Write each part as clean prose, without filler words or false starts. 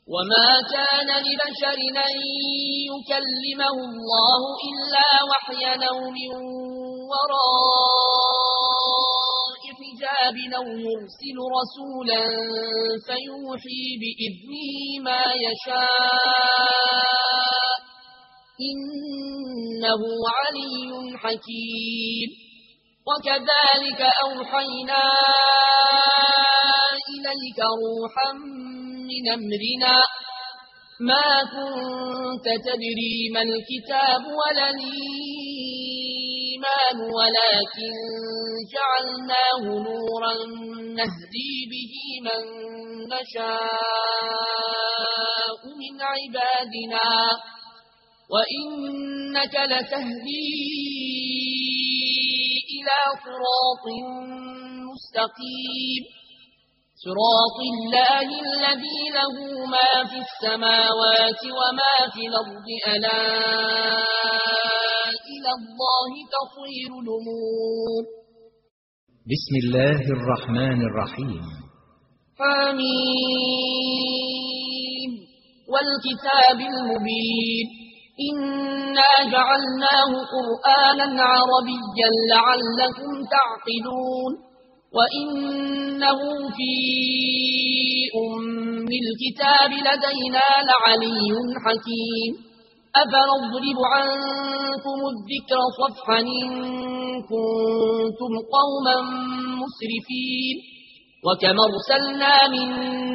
وما كان لبشر أن يكلمه الله إلا وحيا أو من وراء حجاب أو يرسل رسولا فيوحي بإذنه ما يشاء إنه علي حكيم. وكذلك أوحينا إليك روحا من أمرنا ما كنت تدري ما الكتاب ولا الإيمان ولكن جعلناه نورا نهدي به من نشاء من عبادنا وإنك لتهدي إلى صراط مستقيم صراط الله الذي له ما في السماوات وما في الأرض ألا إلى الله تصير الأمور. بسم الله الرحمن الرحيم. حميم والكتاب المبين إنا جعلناه قرآنا عربيا لعلكم تعقلون وإنه في أم الكتاب لدينا لعلي حكيم. أفنضرب عنكم الذكر صفحا إن كنتم قوما مسرفين وكما أرسلنا من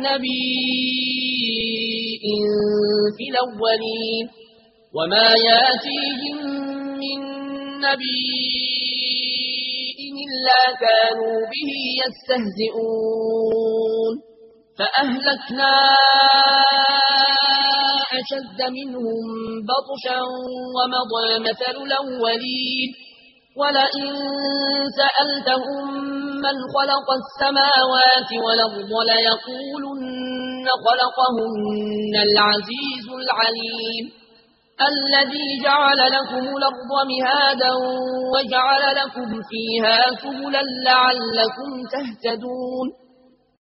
نبي في الأولين وما ياتيهم من نبي إلا كانوا به يستهزئون فأهلكنا أشد منهم بطشا ومضى مثل الأولين ولئن سألتهم من خلق السماوات والأرض ليقولن خلقهن العزيز العليم الذي جعل لكم الأرض مهادا وجعل لكم فيها سبلا لعلكم تهتدون